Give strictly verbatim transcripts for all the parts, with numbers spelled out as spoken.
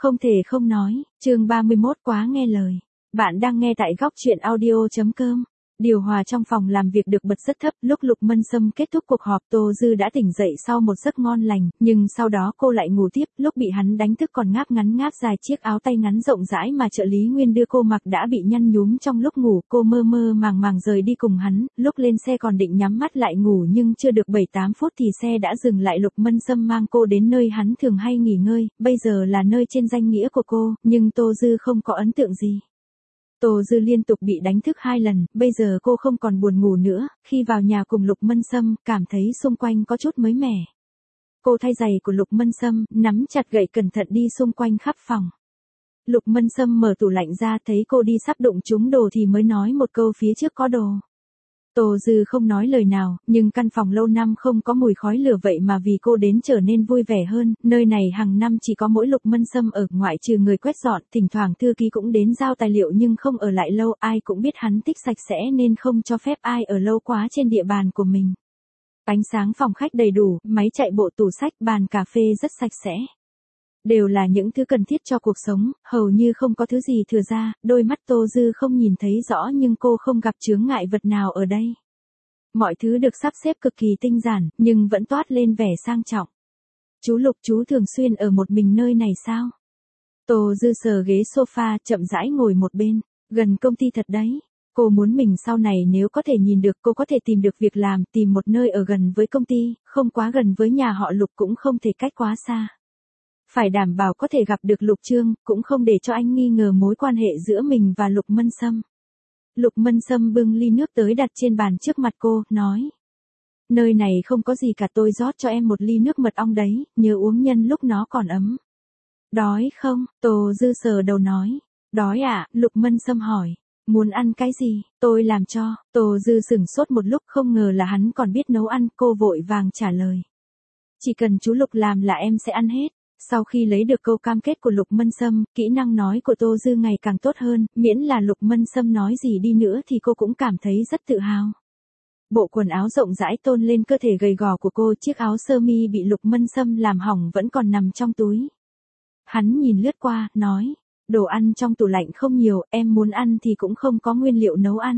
Không thể không nói, chương ba mươi mốt quá nghe lời. Bạn đang nghe tại góc truyện audio.com. Điều hòa trong phòng làm việc được bật rất thấp, lúc Lục Mân Sâm kết thúc cuộc họp Tô Dư đã tỉnh dậy sau một giấc ngon lành, nhưng sau đó cô lại ngủ tiếp, lúc bị hắn đánh thức còn ngáp ngắn ngáp dài chiếc áo tay ngắn rộng rãi mà trợ lý Nguyên đưa cô mặc đã bị nhăn nhúm trong lúc ngủ, cô mơ mơ màng màng rời đi cùng hắn, lúc lên xe còn định nhắm mắt lại ngủ nhưng chưa được bảy tám phút thì xe đã dừng lại. Lục Mân Sâm mang cô đến nơi hắn thường hay nghỉ ngơi, bây giờ là nơi trên danh nghĩa của cô, nhưng Tô Dư không có ấn tượng gì. Tô Dư liên tục bị đánh thức hai lần, bây giờ cô không còn buồn ngủ nữa, khi vào nhà cùng Lục Mân Sâm, cảm thấy xung quanh có chút mới mẻ. Cô thay giày của Lục Mân Sâm, nắm chặt gậy cẩn thận đi xung quanh khắp phòng. Lục Mân Sâm mở tủ lạnh ra thấy cô đi sắp đụng trúng đồ thì mới nói một câu phía trước có đồ. Tô Dư không nói lời nào, nhưng căn phòng lâu năm không có mùi khói lửa vậy mà vì cô đến trở nên vui vẻ hơn, nơi này hàng năm chỉ có mỗi Lục Mân Sâm ở, ngoại trừ người quét dọn, thỉnh thoảng thư ký cũng đến giao tài liệu nhưng không ở lại lâu, ai cũng biết hắn thích sạch sẽ nên không cho phép ai ở lâu quá trên địa bàn của mình. Ánh sáng phòng khách đầy đủ, máy chạy bộ, tủ sách, bàn cà phê rất sạch sẽ. Đều là những thứ cần thiết cho cuộc sống, hầu như không có thứ gì thừa ra, đôi mắt Tô Dư không nhìn thấy rõ nhưng cô không gặp chướng ngại vật nào ở đây. Mọi thứ được sắp xếp cực kỳ tinh giản, nhưng vẫn toát lên vẻ sang trọng. Chú Lục, chú thường xuyên ở một mình nơi này sao? Tô Dư sờ ghế sofa, chậm rãi ngồi một bên, gần công ty thật đấy. Cô muốn mình sau này nếu có thể nhìn được cô có thể tìm được việc làm, tìm một nơi ở gần với công ty, không quá gần với nhà họ Lục cũng không thể cách quá xa. Phải đảm bảo có thể gặp được Lục Trương, cũng không để cho anh nghi ngờ mối quan hệ giữa mình và Lục Mân Sâm. Lục Mân Sâm bưng ly nước tới đặt trên bàn trước mặt cô, nói. Nơi này không có gì cả, tôi rót cho em một ly nước mật ong đấy, nhớ uống nhân lúc nó còn ấm. Đói không? Tô Dư sờ đầu nói. Đói ạ, Lục Mân Sâm hỏi. Muốn ăn cái gì, tôi làm cho. Tô Dư sửng sốt một lúc, không ngờ là hắn còn biết nấu ăn, cô vội vàng trả lời. Chỉ cần chú Lục làm là em sẽ ăn hết. Sau khi lấy được câu cam kết của Lục Mân Sâm, kỹ năng nói của Tô Dư ngày càng tốt hơn, miễn là Lục Mân Sâm nói gì đi nữa thì cô cũng cảm thấy rất tự hào. Bộ quần áo rộng rãi tôn lên cơ thể gầy gò của cô, chiếc áo sơ mi bị Lục Mân Sâm làm hỏng vẫn còn nằm trong túi. Hắn nhìn lướt qua, nói, đồ ăn trong tủ lạnh không nhiều, em muốn ăn thì cũng không có nguyên liệu nấu ăn.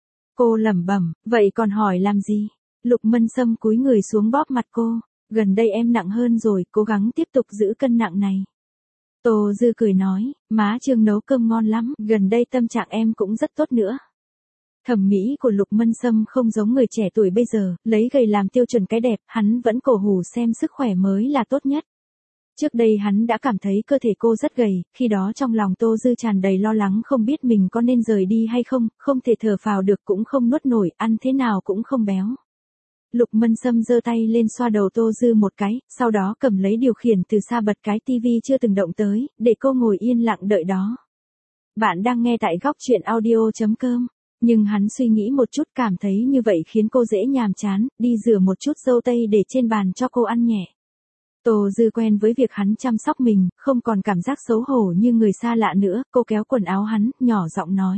Cô lẩm bẩm, vậy còn hỏi làm gì? Lục Mân Sâm cúi người xuống bóp mặt cô. Gần đây em nặng hơn rồi, cố gắng tiếp tục giữ cân nặng này. Tô Dư cười nói, má Trương nấu cơm ngon lắm, gần đây tâm trạng em cũng rất tốt nữa. Thẩm mỹ của Lục Mân Sâm không giống người trẻ tuổi bây giờ, lấy gầy làm tiêu chuẩn cái đẹp, hắn vẫn cổ hủ xem sức khỏe mới là tốt nhất. Trước đây hắn đã cảm thấy cơ thể cô rất gầy, khi đó trong lòng Tô Dư tràn đầy lo lắng không biết mình có nên rời đi hay không, không thể thở phào được cũng không nuốt nổi, ăn thế nào cũng không béo. Lục Mân Sâm giơ tay lên xoa đầu Tô Dư một cái, sau đó cầm lấy điều khiển từ xa bật cái tivi chưa từng động tới, để cô ngồi yên lặng đợi đó. Bạn đang nghe tại góc truyện audio.com, nhưng hắn suy nghĩ một chút cảm thấy như vậy khiến cô dễ nhàm chán, đi rửa một chút dâu tây để trên bàn cho cô ăn nhẹ. Tô Dư quen với việc hắn chăm sóc mình, không còn cảm giác xấu hổ như người xa lạ nữa, cô kéo quần áo hắn, nhỏ giọng nói.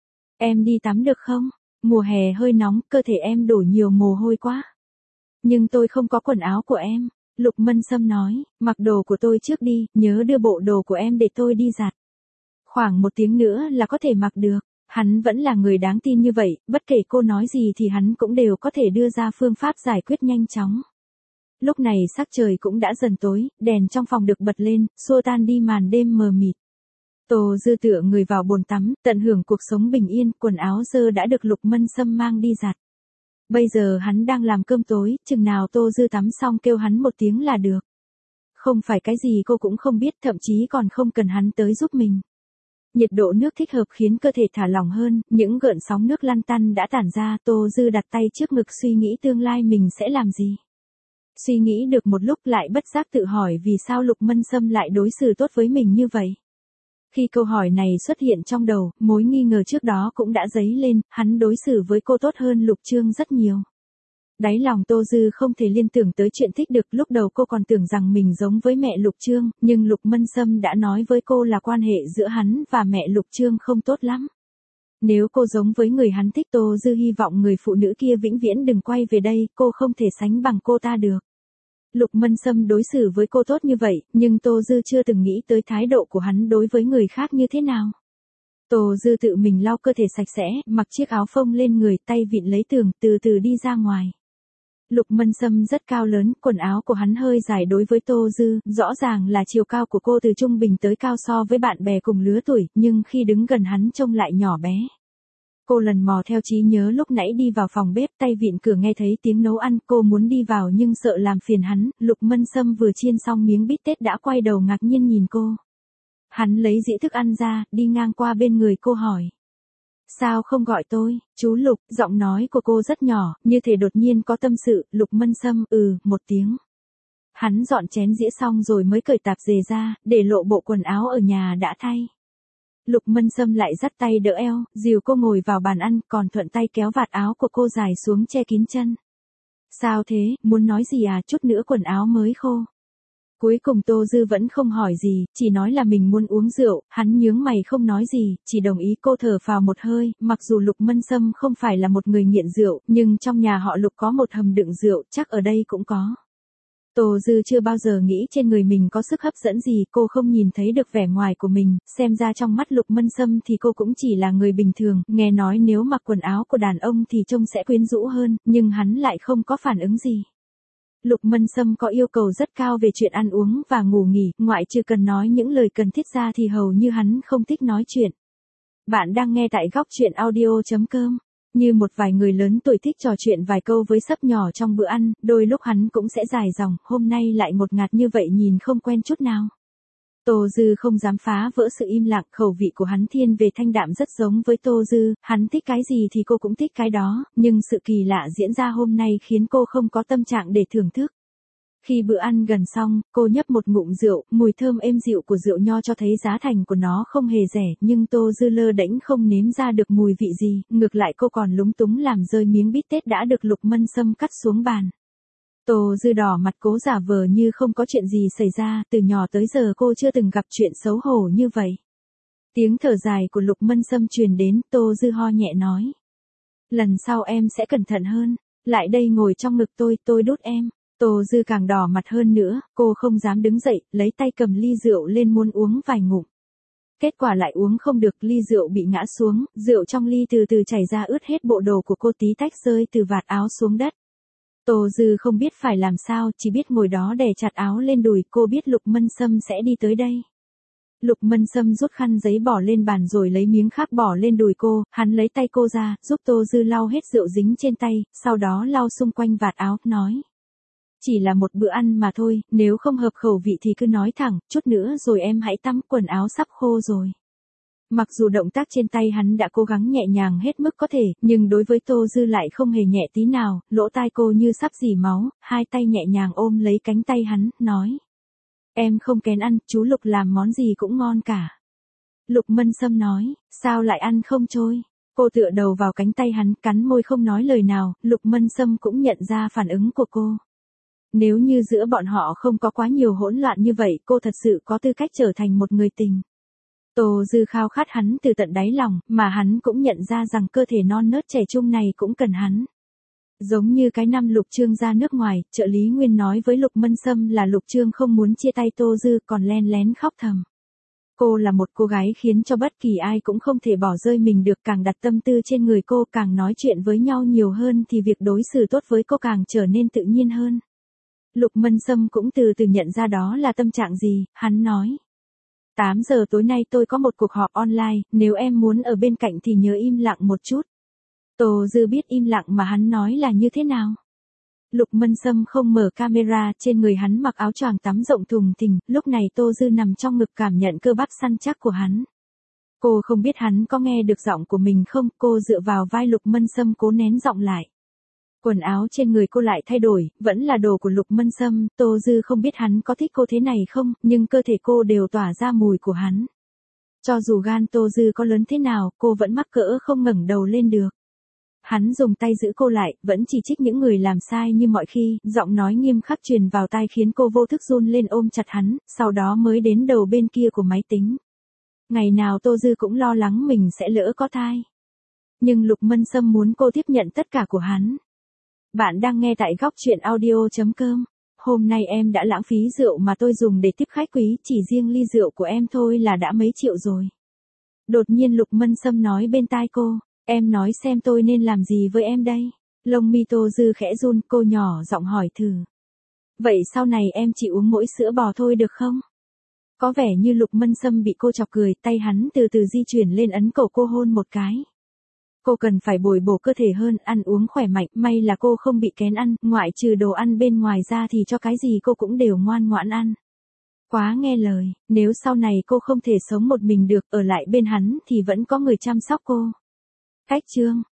Em đi tắm được không? Mùa hè hơi nóng, cơ thể em đổ nhiều mồ hôi quá. Nhưng tôi không có quần áo của em. Lục Mân Sâm nói, mặc đồ của tôi trước đi, nhớ đưa bộ đồ của em để tôi đi giặt. Khoảng một tiếng nữa là có thể mặc được. Hắn vẫn là người đáng tin như vậy, bất kể cô nói gì thì hắn cũng đều có thể đưa ra phương pháp giải quyết nhanh chóng. Lúc này sắc trời cũng đã dần tối, đèn trong phòng được bật lên, xua tan đi màn đêm mờ mịt. Tô Dư tựa người vào bồn tắm, tận hưởng cuộc sống bình yên, quần áo dơ đã được Lục Mân Sâm mang đi giặt. Bây giờ hắn đang làm cơm tối, chừng nào Tô Dư tắm xong kêu hắn một tiếng là được. Không phải cái gì cô cũng không biết, thậm chí còn không cần hắn tới giúp mình. Nhiệt độ nước thích hợp khiến cơ thể thả lỏng hơn, những gợn sóng nước lăn tăn đã tản ra, Tô Dư đặt tay trước ngực suy nghĩ tương lai mình sẽ làm gì. Suy nghĩ được một lúc lại bất giác tự hỏi vì sao Lục Mân Sâm lại đối xử tốt với mình như vậy. Khi câu hỏi này xuất hiện trong đầu, mối nghi ngờ trước đó cũng đã dấy lên, hắn đối xử với cô tốt hơn Lục Trương rất nhiều. Đáy lòng Tô Dư không thể liên tưởng tới chuyện thích được, lúc đầu cô còn tưởng rằng mình giống với mẹ Lục Trương, nhưng Lục Mân Sâm đã nói với cô là quan hệ giữa hắn và mẹ Lục Trương không tốt lắm. Nếu cô giống với người hắn thích, Tô Dư hy vọng người phụ nữ kia vĩnh viễn đừng quay về đây, cô không thể sánh bằng cô ta được. Lục Mân Sâm đối xử với cô tốt như vậy, nhưng Tô Dư chưa từng nghĩ tới thái độ của hắn đối với người khác như thế nào. Tô Dư tự mình lau cơ thể sạch sẽ, mặc chiếc áo phông lên người, tay vịn lấy tường, từ từ đi ra ngoài. Lục Mân Sâm rất cao lớn, quần áo của hắn hơi dài đối với Tô Dư, rõ ràng là chiều cao của cô từ trung bình tới cao so với bạn bè cùng lứa tuổi, nhưng khi đứng gần hắn trông lại nhỏ bé. Cô lần mò theo trí nhớ lúc nãy đi vào phòng bếp, tay vịn cửa nghe thấy tiếng nấu ăn, cô muốn đi vào nhưng sợ làm phiền hắn. Lục Mân Sâm vừa chiên xong miếng bít tết đã quay đầu ngạc nhiên nhìn cô. Hắn lấy dĩa thức ăn ra, đi ngang qua bên người cô hỏi. Sao không gọi tôi, chú Lục? Giọng nói của cô rất nhỏ, như thể đột nhiên có tâm sự. Lục Mân Sâm, ừ, một tiếng. Hắn dọn chén dĩa xong rồi mới cởi tạp dề ra, để lộ bộ quần áo ở nhà đã thay. Lục Mân Sâm lại dắt tay đỡ eo, dìu cô ngồi vào bàn ăn, còn thuận tay kéo vạt áo của cô dài xuống che kín chân. Sao thế, muốn nói gì à, chút nữa quần áo mới khô. Cuối cùng Tô Dư vẫn không hỏi gì, chỉ nói là mình muốn uống rượu, hắn nhướng mày không nói gì, chỉ đồng ý. Cô thở phào một hơi, mặc dù Lục Mân Sâm không phải là một người nghiện rượu, nhưng trong nhà họ Lục có một hầm đựng rượu, chắc ở đây cũng có. Tô Dư chưa bao giờ nghĩ trên người mình có sức hấp dẫn gì, cô không nhìn thấy được vẻ ngoài của mình, xem ra trong mắt Lục Mân Sâm thì cô cũng chỉ là người bình thường, nghe nói nếu mặc quần áo của đàn ông thì trông sẽ quyến rũ hơn, nhưng hắn lại không có phản ứng gì. Lục Mân Sâm có yêu cầu rất cao về chuyện ăn uống và ngủ nghỉ, ngoại trừ cần nói những lời cần thiết ra thì hầu như hắn không thích nói chuyện. Bạn đang nghe tại góc truyện audio chấm com. Như một vài người lớn tuổi thích trò chuyện vài câu với sấp nhỏ trong bữa ăn, đôi lúc hắn cũng sẽ dài dòng, hôm nay lại ngột ngạt như vậy nhìn không quen chút nào. Tô Dư không dám phá vỡ sự im lặng, khẩu vị của hắn thiên về thanh đạm rất giống với Tô Dư, hắn thích cái gì thì cô cũng thích cái đó, nhưng sự kỳ lạ diễn ra hôm nay khiến cô không có tâm trạng để thưởng thức. Khi bữa ăn gần xong, cô nhấp một ngụm rượu, mùi thơm êm dịu của rượu nho cho thấy giá thành của nó không hề rẻ, nhưng Tô Dư lơ đễnh không nếm ra được mùi vị gì, ngược lại cô còn lúng túng làm rơi miếng bít tết đã được Lục Mân Sâm cắt xuống bàn. Tô Dư đỏ mặt cố giả vờ như không có chuyện gì xảy ra, từ nhỏ tới giờ cô chưa từng gặp chuyện xấu hổ như vậy. Tiếng thở dài của Lục Mân Sâm truyền đến, Tô Dư ho nhẹ nói. Lần sau em sẽ cẩn thận hơn, lại đây ngồi trong ngực tôi, tôi đút em. Tô Dư càng đỏ mặt hơn nữa, cô không dám đứng dậy, lấy tay cầm ly rượu lên muốn uống vài ngụm. Kết quả lại uống không được, ly rượu bị ngã xuống, rượu trong ly từ từ chảy ra ướt hết bộ đồ của cô, tí tách rơi từ vạt áo xuống đất. Tô Dư không biết phải làm sao, chỉ biết ngồi đó đè chặt áo lên đùi, cô biết Lục Mân Sâm sẽ đi tới đây. Lục Mân Sâm rút khăn giấy bỏ lên bàn rồi lấy miếng khác bỏ lên đùi cô, hắn lấy tay cô ra, giúp Tô Dư lau hết rượu dính trên tay, sau đó lau xung quanh vạt áo, nói. Chỉ là một bữa ăn mà thôi, nếu không hợp khẩu vị thì cứ nói thẳng, chút nữa rồi em hãy tắm, quần áo sắp khô rồi. Mặc dù động tác trên tay hắn đã cố gắng nhẹ nhàng hết mức có thể, nhưng đối với Tô Dư lại không hề nhẹ tí nào, lỗ tai cô như sắp rỉ máu, hai tay nhẹ nhàng ôm lấy cánh tay hắn, nói. Em không kén ăn, chú Lục làm món gì cũng ngon cả. Lục Mân Sâm nói, sao lại ăn không trôi? Cô tựa đầu vào cánh tay hắn, cắn môi không nói lời nào, Lục Mân Sâm cũng nhận ra phản ứng của cô. Nếu như giữa bọn họ không có quá nhiều hỗn loạn như vậy, cô thật sự có tư cách trở thành một người tình. Tô Dư khao khát hắn từ tận đáy lòng, mà hắn cũng nhận ra rằng cơ thể non nớt trẻ trung này cũng cần hắn. Giống như cái năm Lục Trương ra nước ngoài, trợ lý Nguyên nói với Lục Mân Sâm là Lục Trương không muốn chia tay Tô Dư, còn len lén khóc thầm. Cô là một cô gái khiến cho bất kỳ ai cũng không thể bỏ rơi mình được, càng đặt tâm tư trên người cô, càng nói chuyện với nhau nhiều hơn thì việc đối xử tốt với cô càng trở nên tự nhiên hơn. Lục Mân Sâm cũng từ từ nhận ra đó là tâm trạng gì, hắn nói. tám giờ tối nay tôi có một cuộc họp online, nếu em muốn ở bên cạnh thì nhớ im lặng một chút. Tô Dư biết im lặng mà hắn nói là như thế nào. Lục Mân Sâm không mở camera, trên người hắn mặc áo choàng tắm rộng thùng thình, lúc này Tô Dư nằm trong ngực cảm nhận cơ bắp săn chắc của hắn. Cô không biết hắn có nghe được giọng của mình không, cô dựa vào vai Lục Mân Sâm cố nén giọng lại. Quần áo trên người cô lại thay đổi, vẫn là đồ của Lục Mân Sâm, Tô Dư không biết hắn có thích cô thế này không, nhưng cơ thể cô đều tỏa ra mùi của hắn. Cho dù gan Tô Dư có lớn thế nào, cô vẫn mắc cỡ không ngẩng đầu lên được. Hắn dùng tay giữ cô lại, vẫn chỉ trích những người làm sai như mọi khi, giọng nói nghiêm khắc truyền vào tai khiến cô vô thức run lên ôm chặt hắn, sau đó mới đến đầu bên kia của máy tính. Ngày nào Tô Dư cũng lo lắng mình sẽ lỡ có thai. Nhưng Lục Mân Sâm muốn cô tiếp nhận tất cả của hắn. Bạn đang nghe tại góc truyện audio chấm com. hôm nay em đã lãng phí rượu mà tôi dùng để tiếp khách quý, chỉ riêng ly rượu của em thôi là đã mấy triệu rồi. Đột nhiên Lục Mân Sâm nói bên tai cô, em nói xem tôi nên làm gì với em đây? Lông mi Tô Dư khẽ run, cô nhỏ giọng hỏi thử. Vậy sau này em chỉ uống mỗi sữa bò thôi được không? Có vẻ như Lục Mân Sâm bị cô chọc cười, tay hắn từ từ di chuyển lên ấn cổ cô hôn một cái. Cô cần phải bồi bổ cơ thể hơn, ăn uống khỏe mạnh, may là cô không bị kén ăn, ngoại trừ đồ ăn bên ngoài ra thì cho cái gì cô cũng đều ngoan ngoãn ăn. Quá nghe lời, nếu sau này cô không thể sống một mình được, ở lại bên hắn thì vẫn có người chăm sóc cô. Cách chương